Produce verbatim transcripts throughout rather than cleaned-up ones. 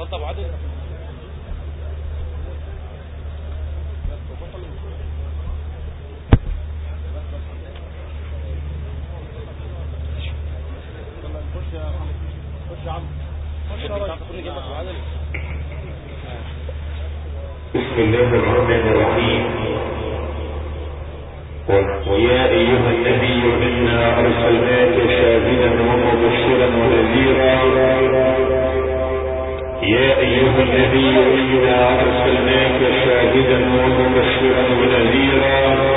طب عادل بسم الله الرحمن الرحيم. يا أيها النبي إنا أرسلناك شاهدا ومبشرا ونذيرا. يا أيها النبي إنا أرسلناك شاهدا ومبشرا ونذيرا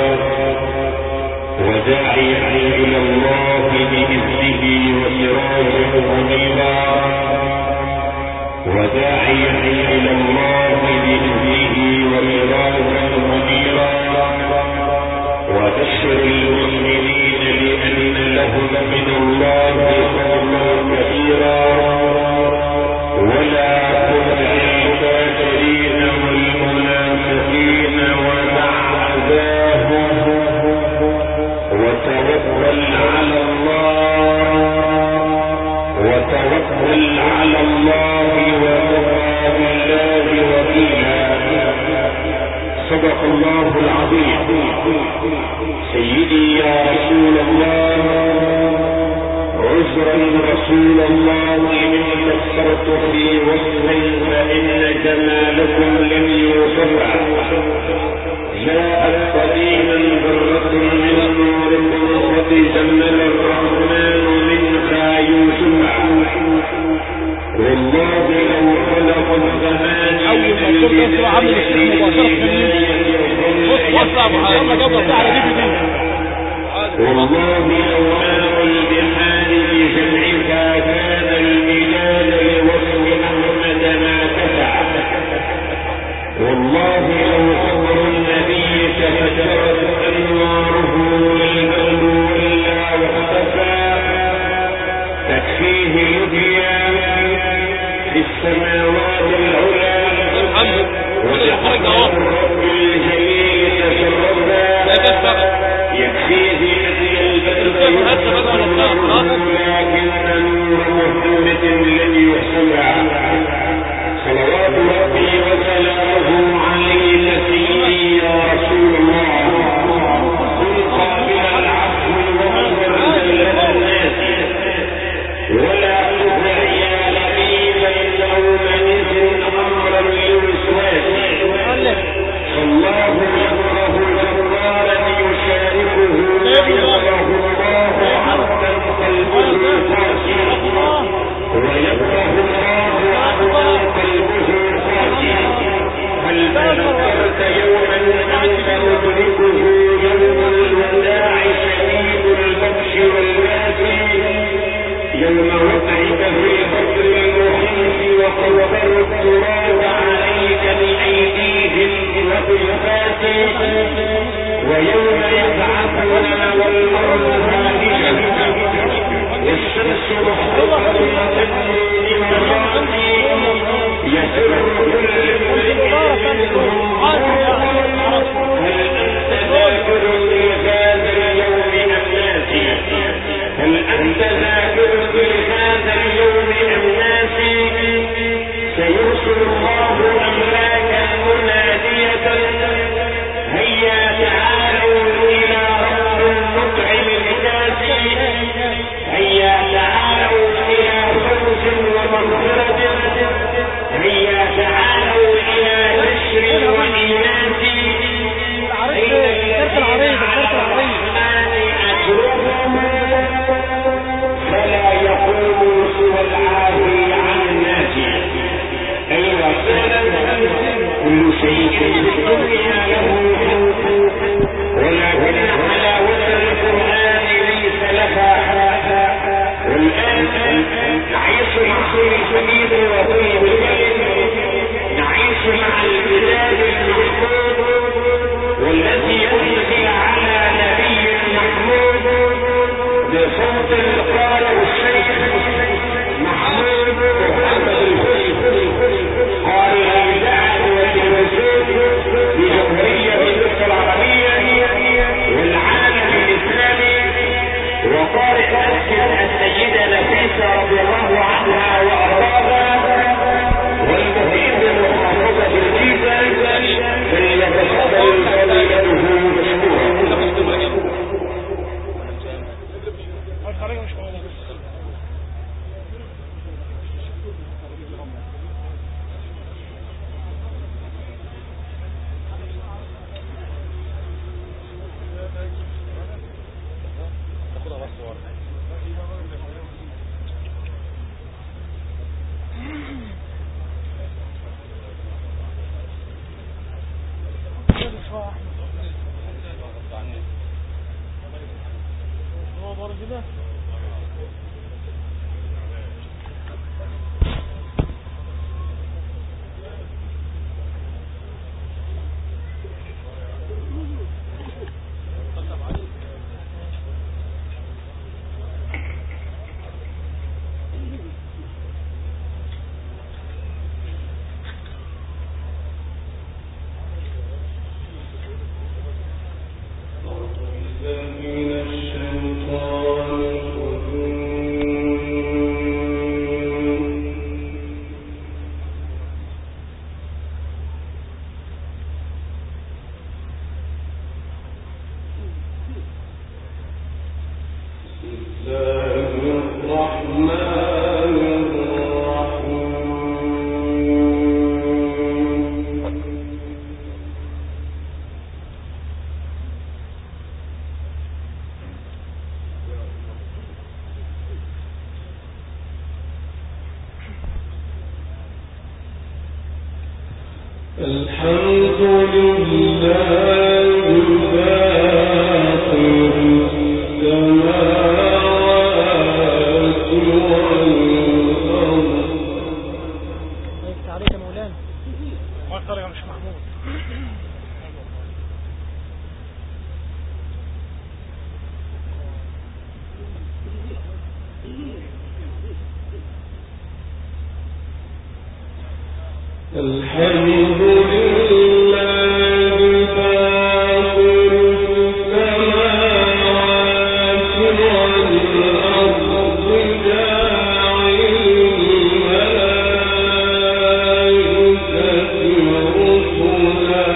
وداعيا إلى الله بإذنه وسراجا منيرا وداعيا إلى الله بإذنه وسراجا منيرا وبشر المؤمنين بأن لهم من الله فضلا كبيرا ولا تطع الكافرين والمنافقين ودع أذاهم وتوكل على الله وتوكل على الله وكفى بالله وكيلا. صدق الله العظيم. سيدي يا رسول الله، عذرا رسول الله إن كثرت في وصف فإن جمالكم لم يوصف. جاءت قديما ذرة من نوركم قد جمل الرحمن منها يوسف. والله لو خلق الزمان اول ما تقول اسمع عامل الشيخ مباشرة وصل ابو حياه جبر على دي دي. والله لو ماء البحار بجمعها كان الميلاد لوصف احمد ما كفى. والله لو صبر النبي تفترت انواره والبدر الا واختفى. تكفيه لديا في السماوات العلى ولقد الرب الجليل تشرفا. يكفيه لدي البدر لكن نور محمد لن يحصلها. صلوات ربي وسلامه عليك سيدي يا رسول الله. كن قابل العفو ومغفر زلة الناس ولا تطع يا لبيبا او منزل امرا للوسواس. فالله يكره جبارا يشاركه ويكره الله عبدا قلبه قاسي ويكره الله عبدا قلبه قاسي. هل تذكرت يوما انت مدركه يوم الوداع شديد البطش والباسي يوم وقعت في البدر المخيف وقبر التراب عليك بأيديهم وبالفات ويوم يبعثنا والأرض هامشة والشمس محرقة من مراتي يسر كل امرئ منهم هل أنت ذاكر لهذا اليوم أم ناسي؟ هل أنت ذاكر لهذا اليوم أم ناسي؟ سيرسل الله أملاكا منادية هيا تعالوا إلى رب مطعم الناس. هيا تعالوا إلى فوز ومغفرة. هيا تعالوا إلى نشر وإيناس. أين الذين على الرحمن أجرهم فلا يقوموا سوى العافي عن الناس. أيها السادة، كل شيء في الدنيا له ولكن حلاوة القرآن ليس لها. والآن نعيش مع الحبيب وطيب الكلم، نعيش مع الكتاب المحمود والذي أنزل على نبي محمود بصوت قاله الشيخ محمود محمد الحسن. قال الإذاعة والتلفزيون بجمهورية مصر العربية والعالم الإسلامي وقارئ مسجد السيدة نفيسة رضي الله عنها وأرضاها كده. الحمد لله فاطر السماوات والأرض. عليك يا مولانا. ما الطريقة يا مش محمود. الحمد لله فاطر السماوات والأرض جاعل الملائكة رسلا.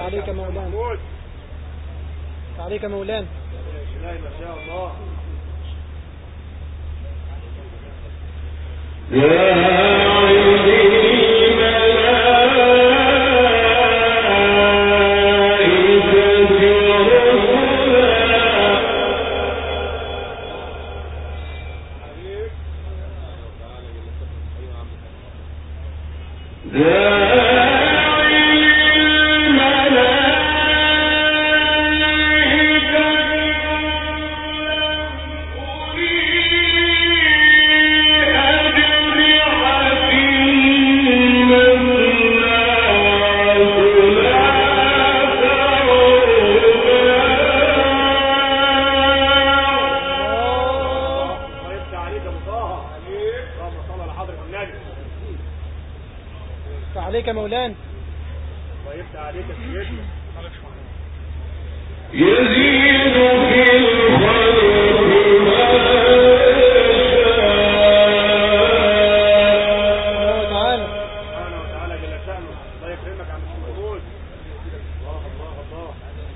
عليك مولانا. عليك مولانا. ما شاء الله. عليك مولانا. الله يفتح عليك يا سيدنا. يزيد في الخلق ما يشاء. تعالى سبحانه وتعالى جل شأنه. الله يكرمك يا عم محمود. الله الله الله.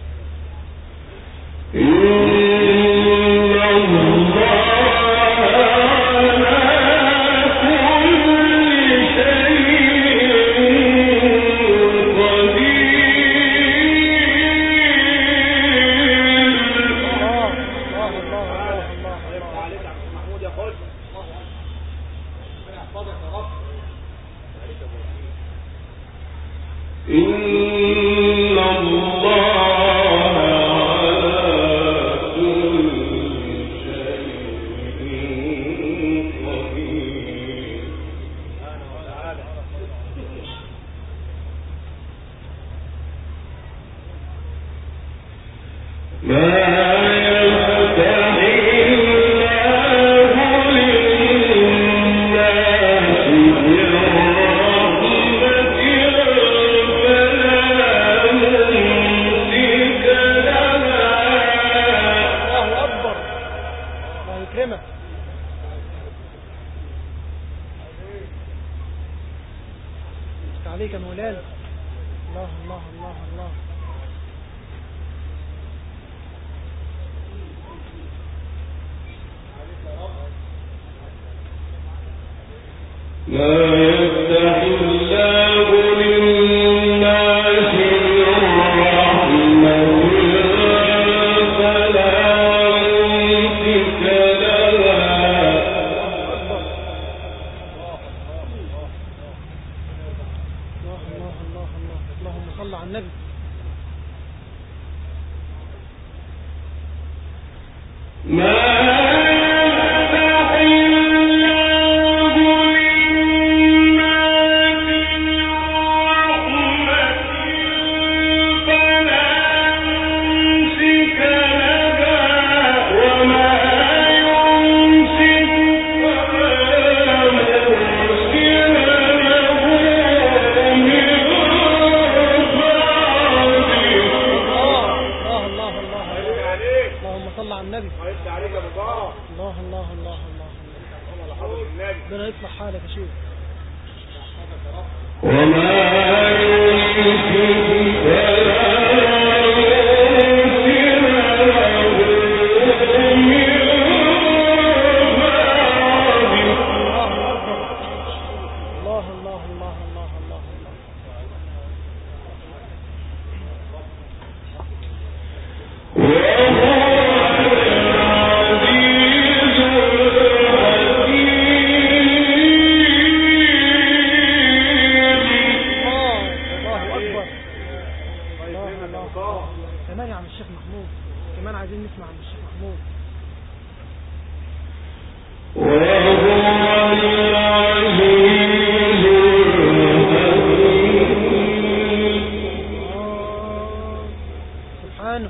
عليك مولانا. الله الله الله الله. لا يفتح الله للناس الرحمة فلا يمسك لها. الله الله الله الله. اللهم صل على النبي. ما ربنا يصلح حالك يا شيخ. وما كمان يا عم الشيخ محمود، كمان عايزين نسمع عن الشيخ محمود. سبحانه.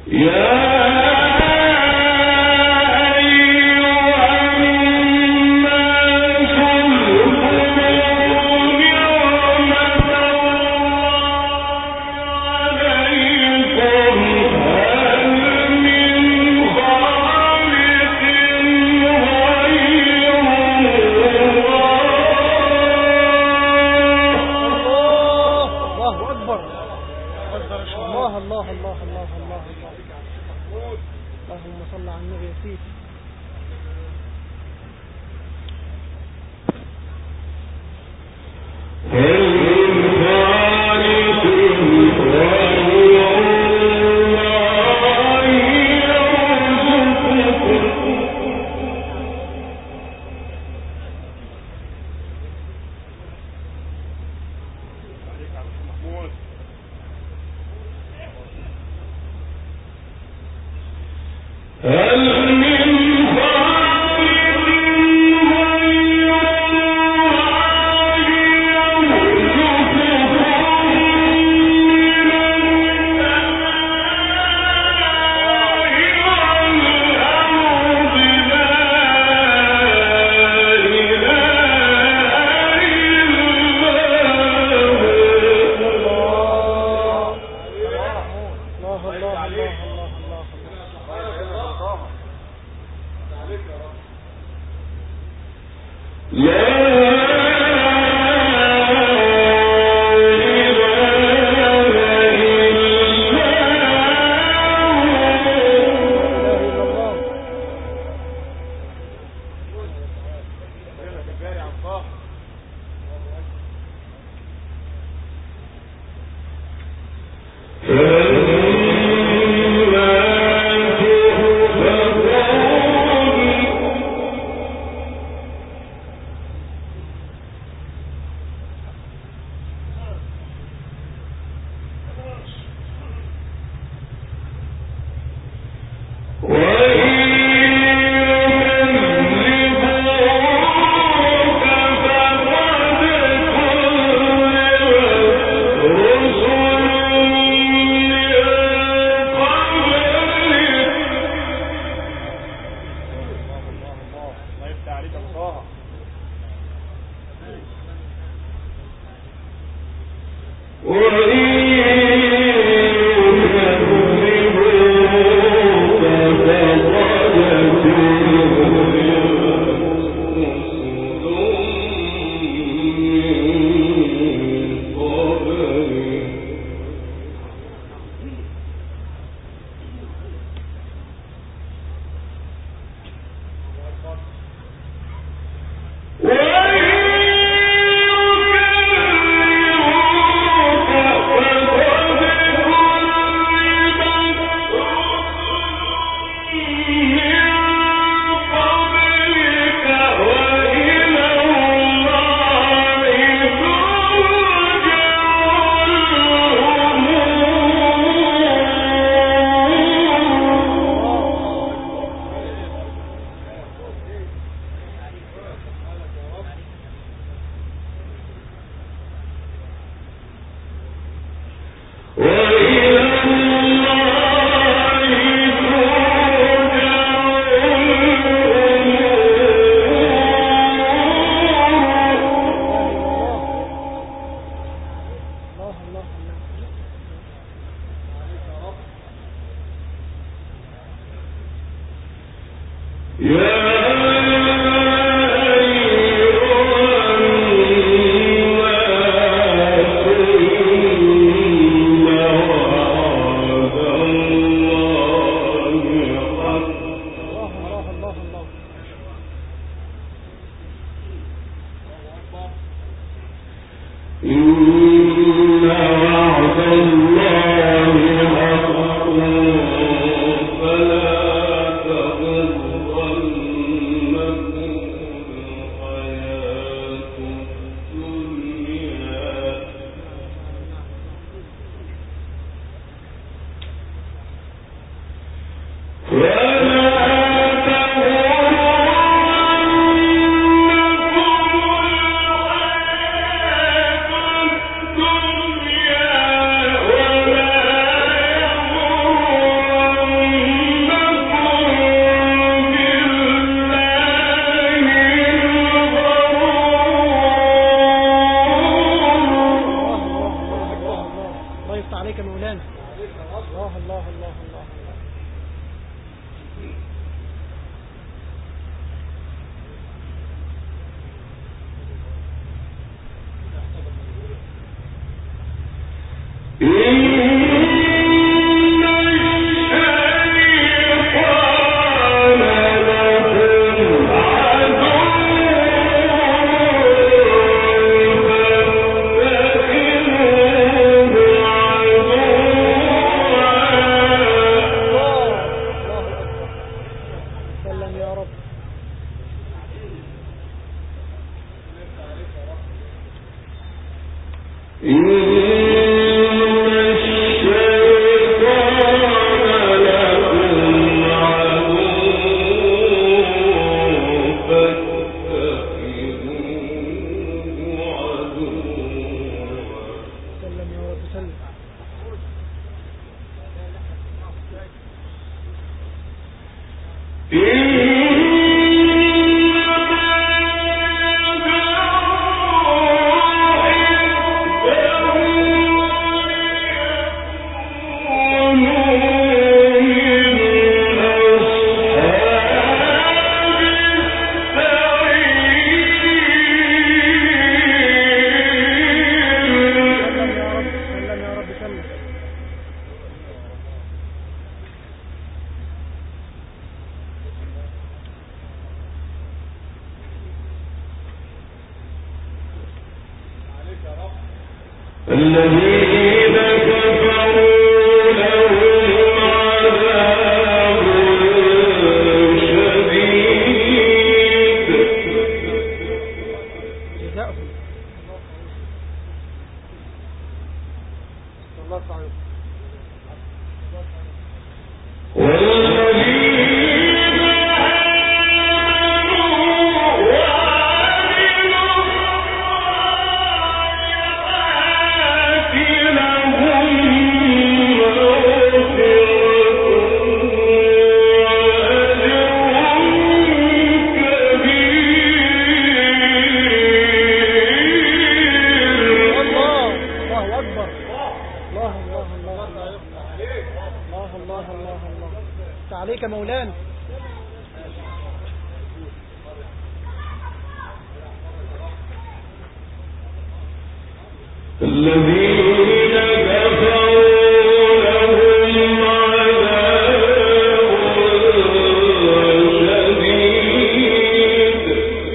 فلا تغرن الله الله الله الله الله. الذين كفروا لهم عذاب شديد جزاؤهم الله تعالى. عليك مولانا. الذين كفروا لهم عذاب شديد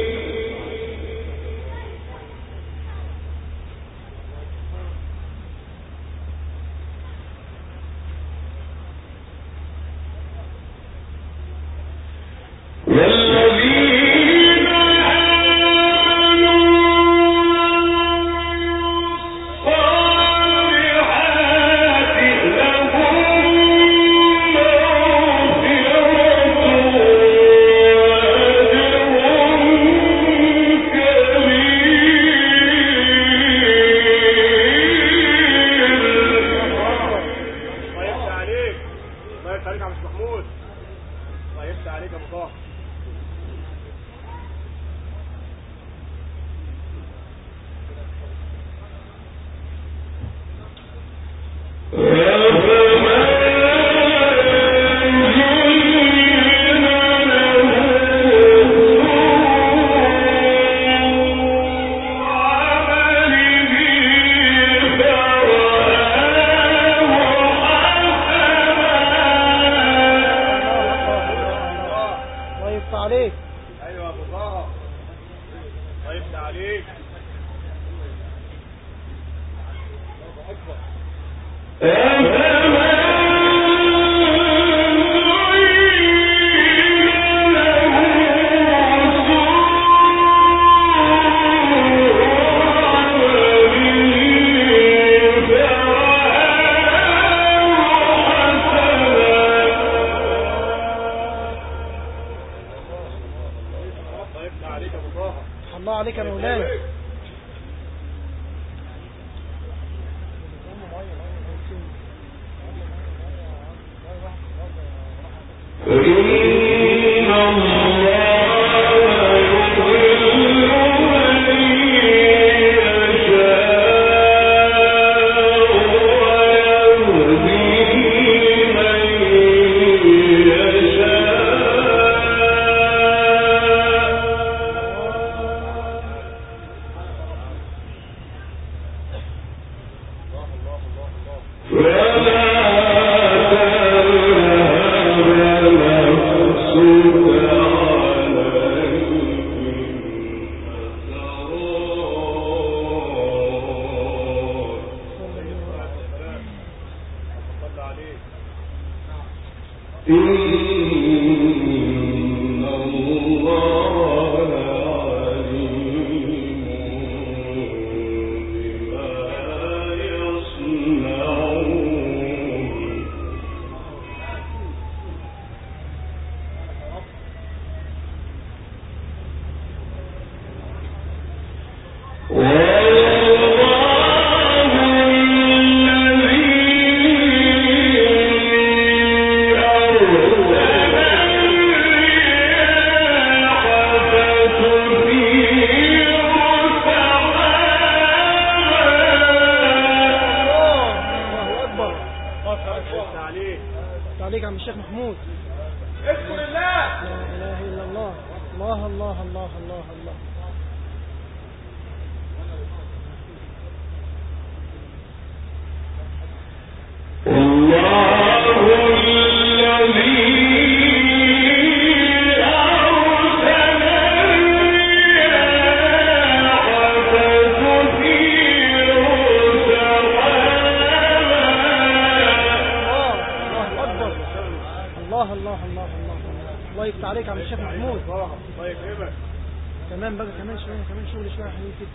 والذين آمنوا الصالحات لهم مغفرة وأجر كبير. الله يفتح عليك، الله يفتح عليك يا عم محمود، الله يفتح عليك يا ابو طه. عليك. ايوه يا ابو طه، الله يفتح عليك. الله اكبر. الله عليك يا مولانا. إن الله عليك عم الشيخ محمود. اذكر الله. لا اله الا الله. الله الله الله الله الله. عليك عم الشيخ محمود. الله يكرمك. كمان بقى كمان شويه كمان شغل شويه حلوين كده.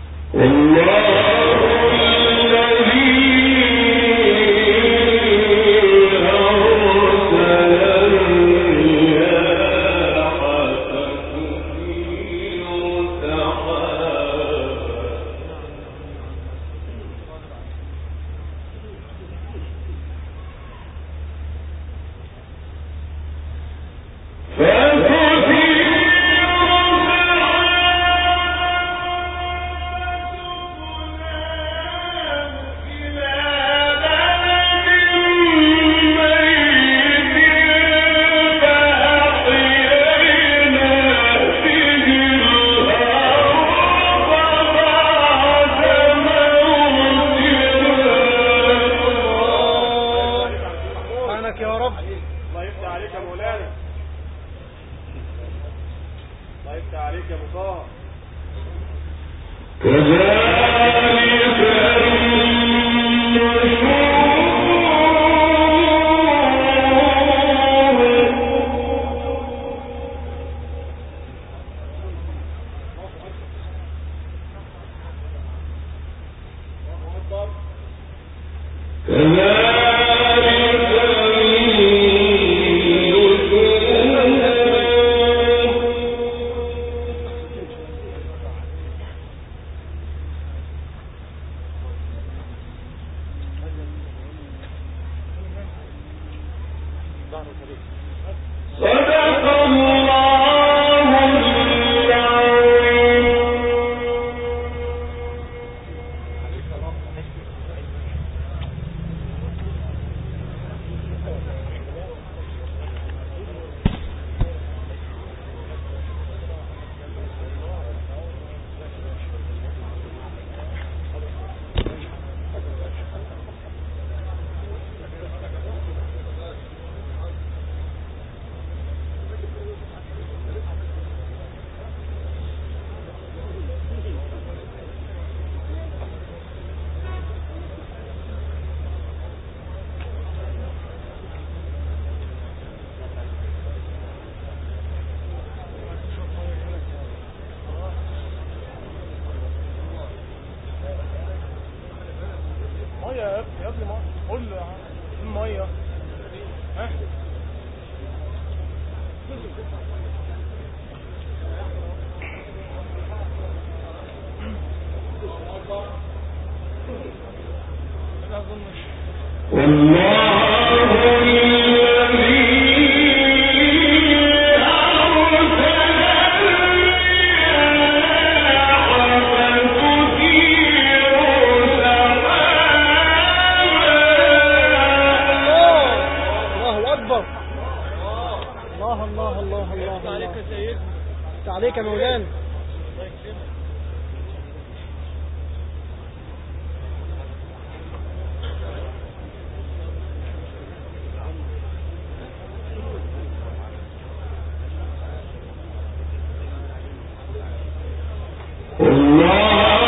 عليك يا مولانا.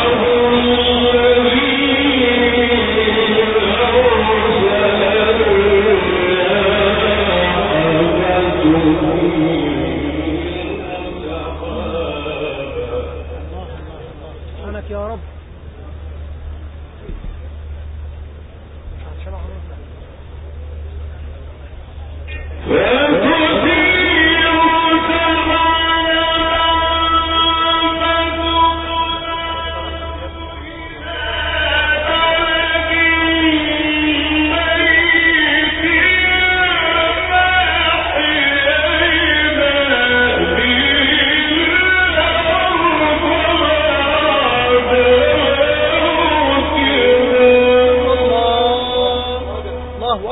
الله الذي أرسل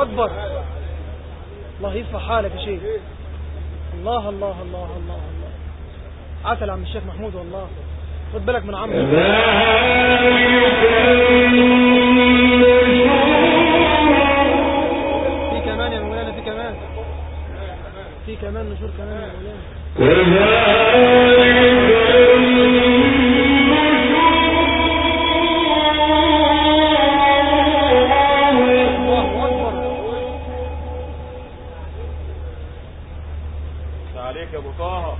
أكبر. الله يصلح حالك يا شيخ. الله الله الله الله الله. عسل عم الشيخ محمود والله. خد بالك من عمرو. في كمان يا مولانا، في كمان في كمان نشور كمان يا مولانا. عليك يا ابو طه.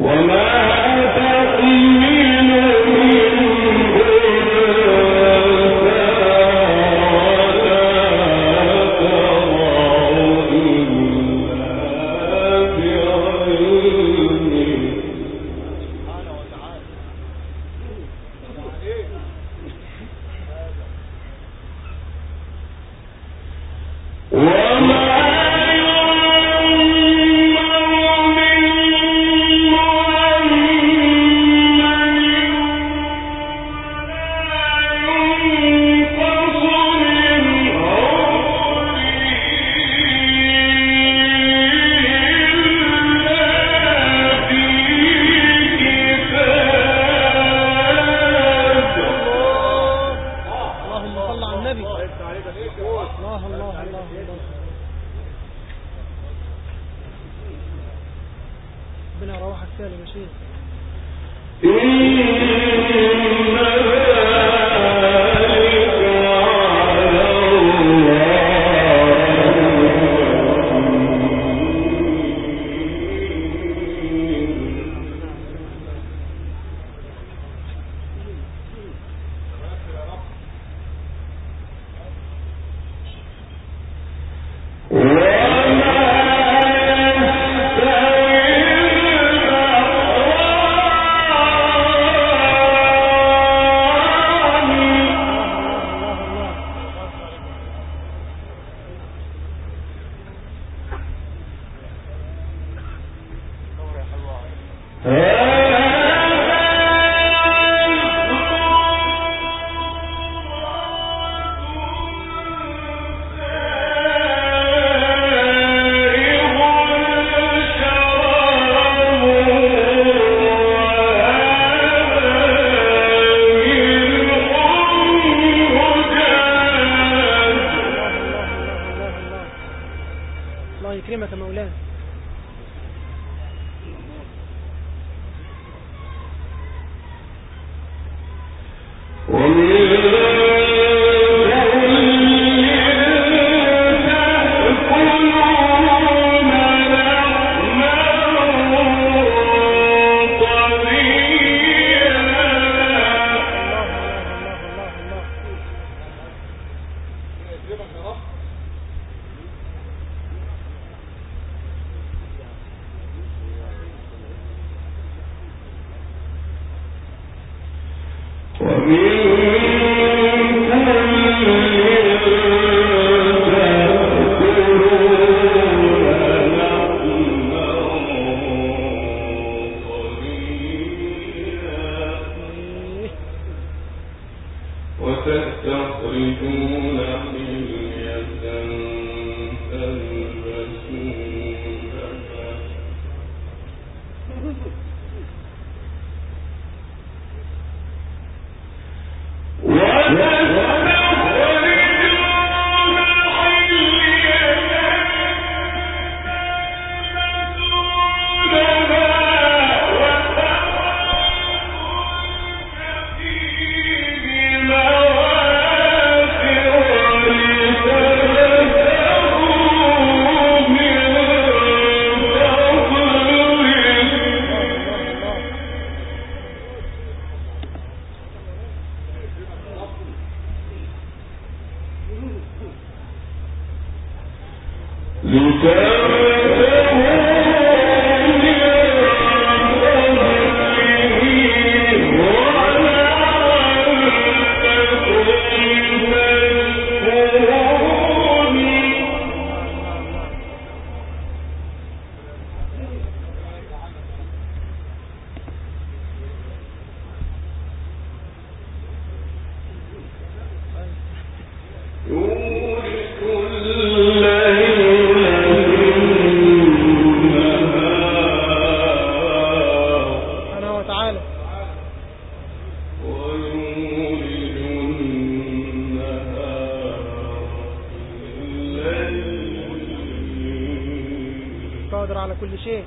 قادر على كل شيء.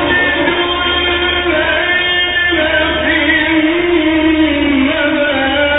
يولد الليل في النهار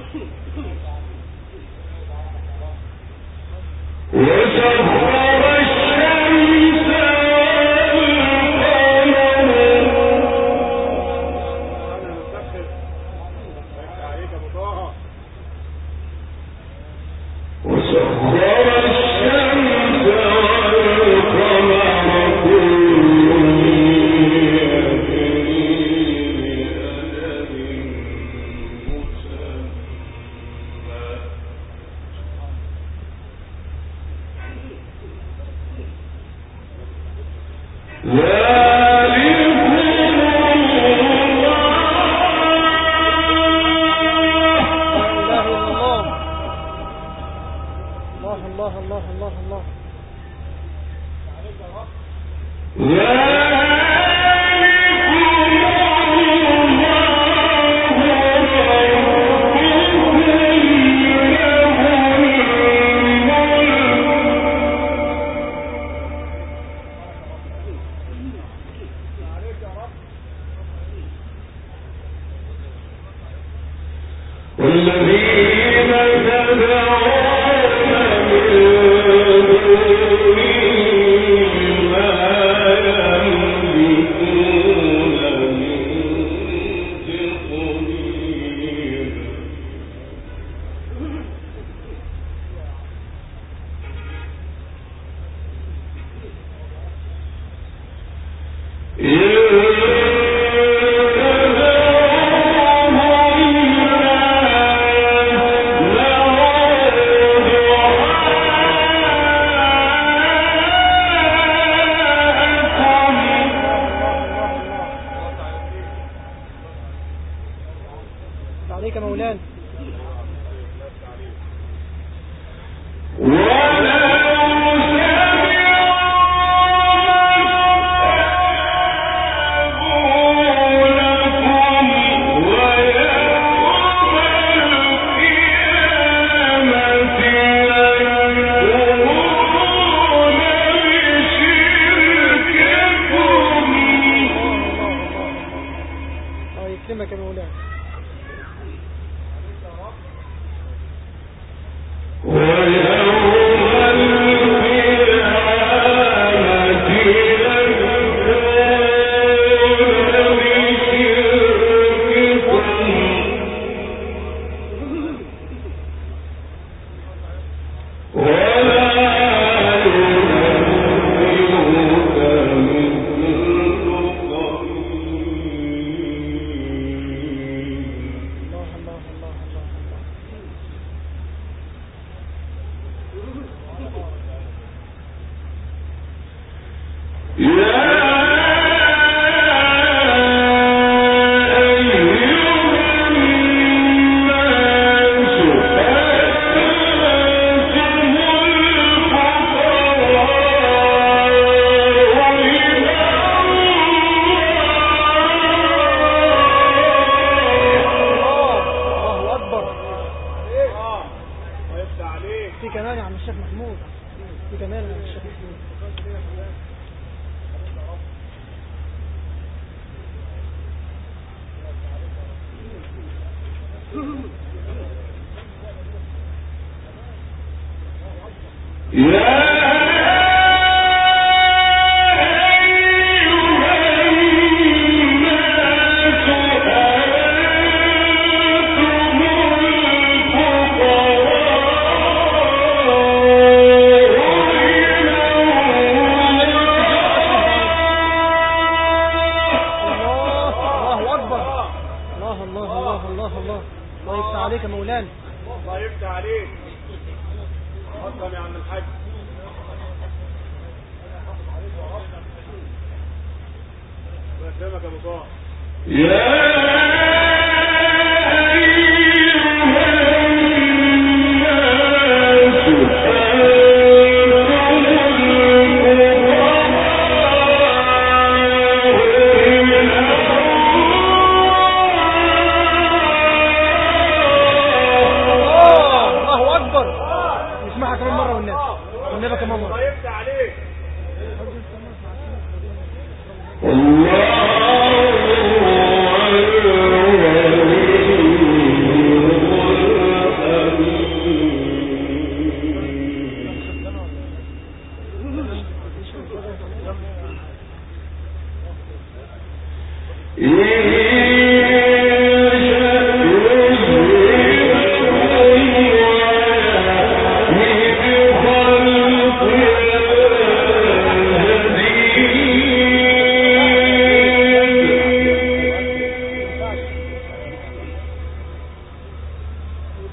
الله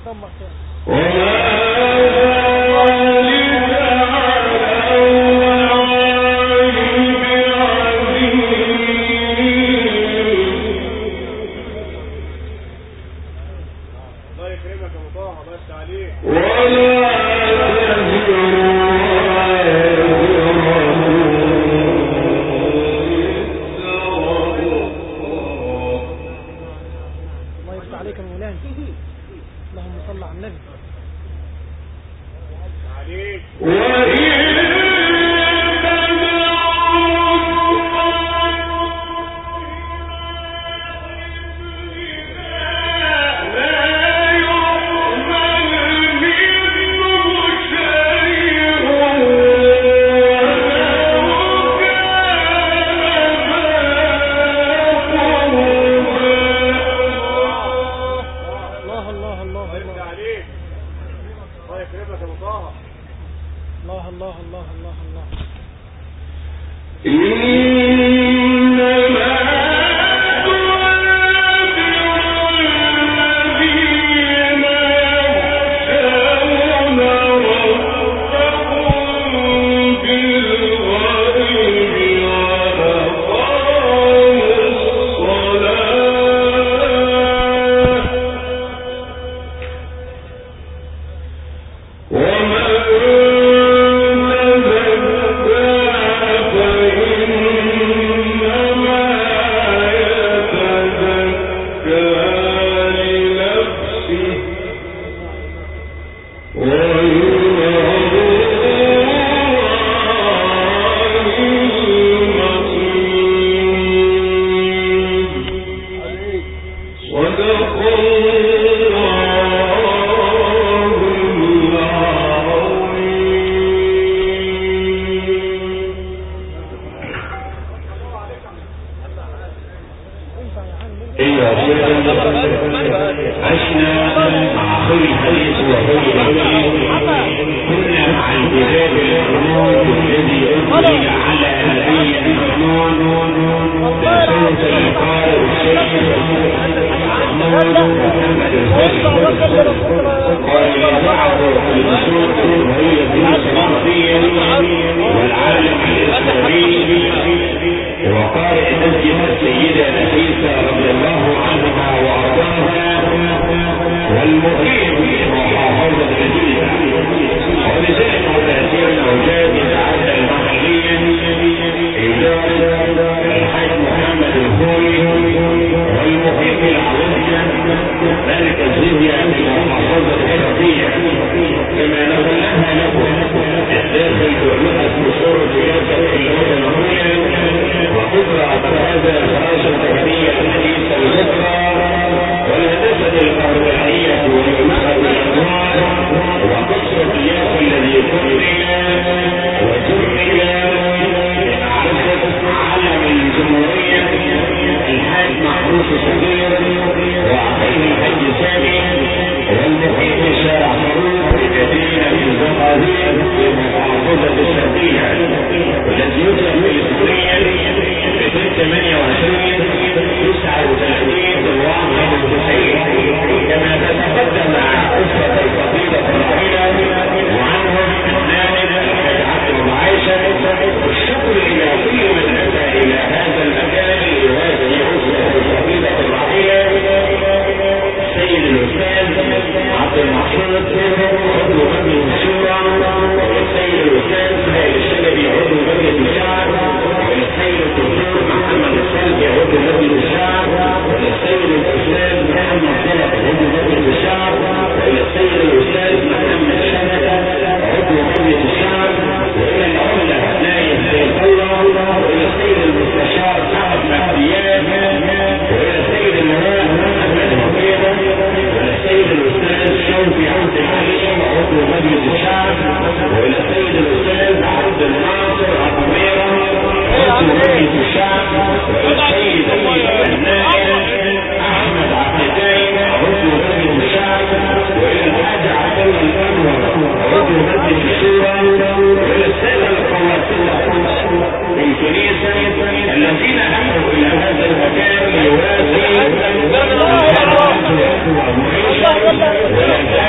دمر تاني. الله يكرمك يا ابو طه، الله يفتح عليك. الله يفتح عليك يا مولانا. اللهم صل على النبي. عليك. الله الله الله الله الله. عشنا مع خير الحديث وخير الحديث كنا مع الكتاب المحمود الذي أنزل على نبي محمود بصوت القارئ الشيخ محمود محمد الحسن والإذاعة والصوت وهي الديمقراطية والعالم الإسلامي وقارئ مسجد السيدة نفيسة رضي الله عنها وأرضاها والمقيم وحافظة الجزيرة ولذلك تأثير الأوجاد يتعدى المحليا إدارة الحاج محمد الخوي والمقيم العربية ملك الزيدية بمحافظة الشرقية كما نقلها لكم الداخل دولة مصر رياضة الوطن الأولى وقدرة هذا الفراشة التكنية الحديثة الذكرى والهندسة الكهربائية والمسحة الأنوار وقصة الياس الذي كرنا وجرنا من عرفة علم الجمهورية الحاج محروس صغير وعقيم الحج سامي والمقيم شارع فاروق بمدينة الزقازيق بمحافظة الشرقية والذي يطلق الإسلامية ثمانية وعشرين تسعة وثلاثين بالواقع التسعين كما تتقدم مع قصة القصيدة الرحيلة وعنهم النائب الحاج عبد العايشة والشكر إلى كل من أتى إلى هذا المكان ليوازي قصة القصيدة الرحيلة السيد الأستاذ عبد المحصود عضو مجلس الشورى والسيد الأستاذ سهيل الشلبي عضو مجلس الشعب والسيد الدكتور محمد السلبي عضو مجلس الشعب والسيد الأستاذ محمد طلب عضو مجلس الشعب والسيد الأستاذ محمد شمسة عضو مجلس الشعب وإلى العملة نايف سيد الله وإلى السيد المستشار سعد مكتيان وإلى السيد المراء محمد مقيدة وإلى السيد الأستاذ شوفي عبد الحليم عضو مجلس الشعب وإلى السيد الأستاذ عبد الناصر عطميرة عضو مجلس الشعب وإلى السيد النائب أحمد عبدين عضو مجلس الشعب وإلى الحاج عبد الأنور عضو مجلس الشورى وإلى السادة القواسية الكنيسة الذين أمروا إلى هذا المكان ليوازي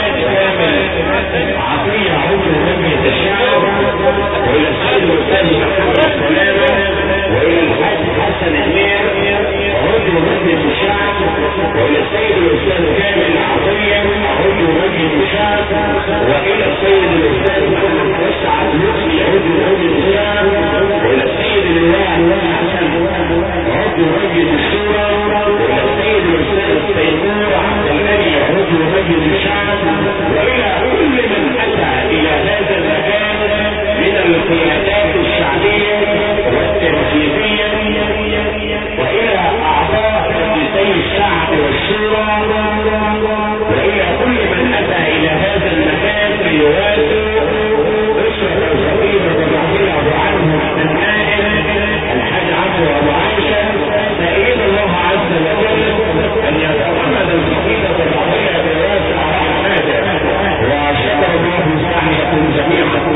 مجلس الشعب وإلى كل من أتى إلى هذا المكان من القيادات الشعبية والتنفيذية وإلى أعضاء مجلسي الشعب والشورى وإلى كل من أتى إلى هذا المكان ليواسي أسرة الفقيرة الرحيل أبو عنه النائب الحاج عبد أبو عائشة سائلين الله عز وجل أن يتغمد الفقيرة الرحيل بواسع رحمته وشكر الله سعيكم جميعا.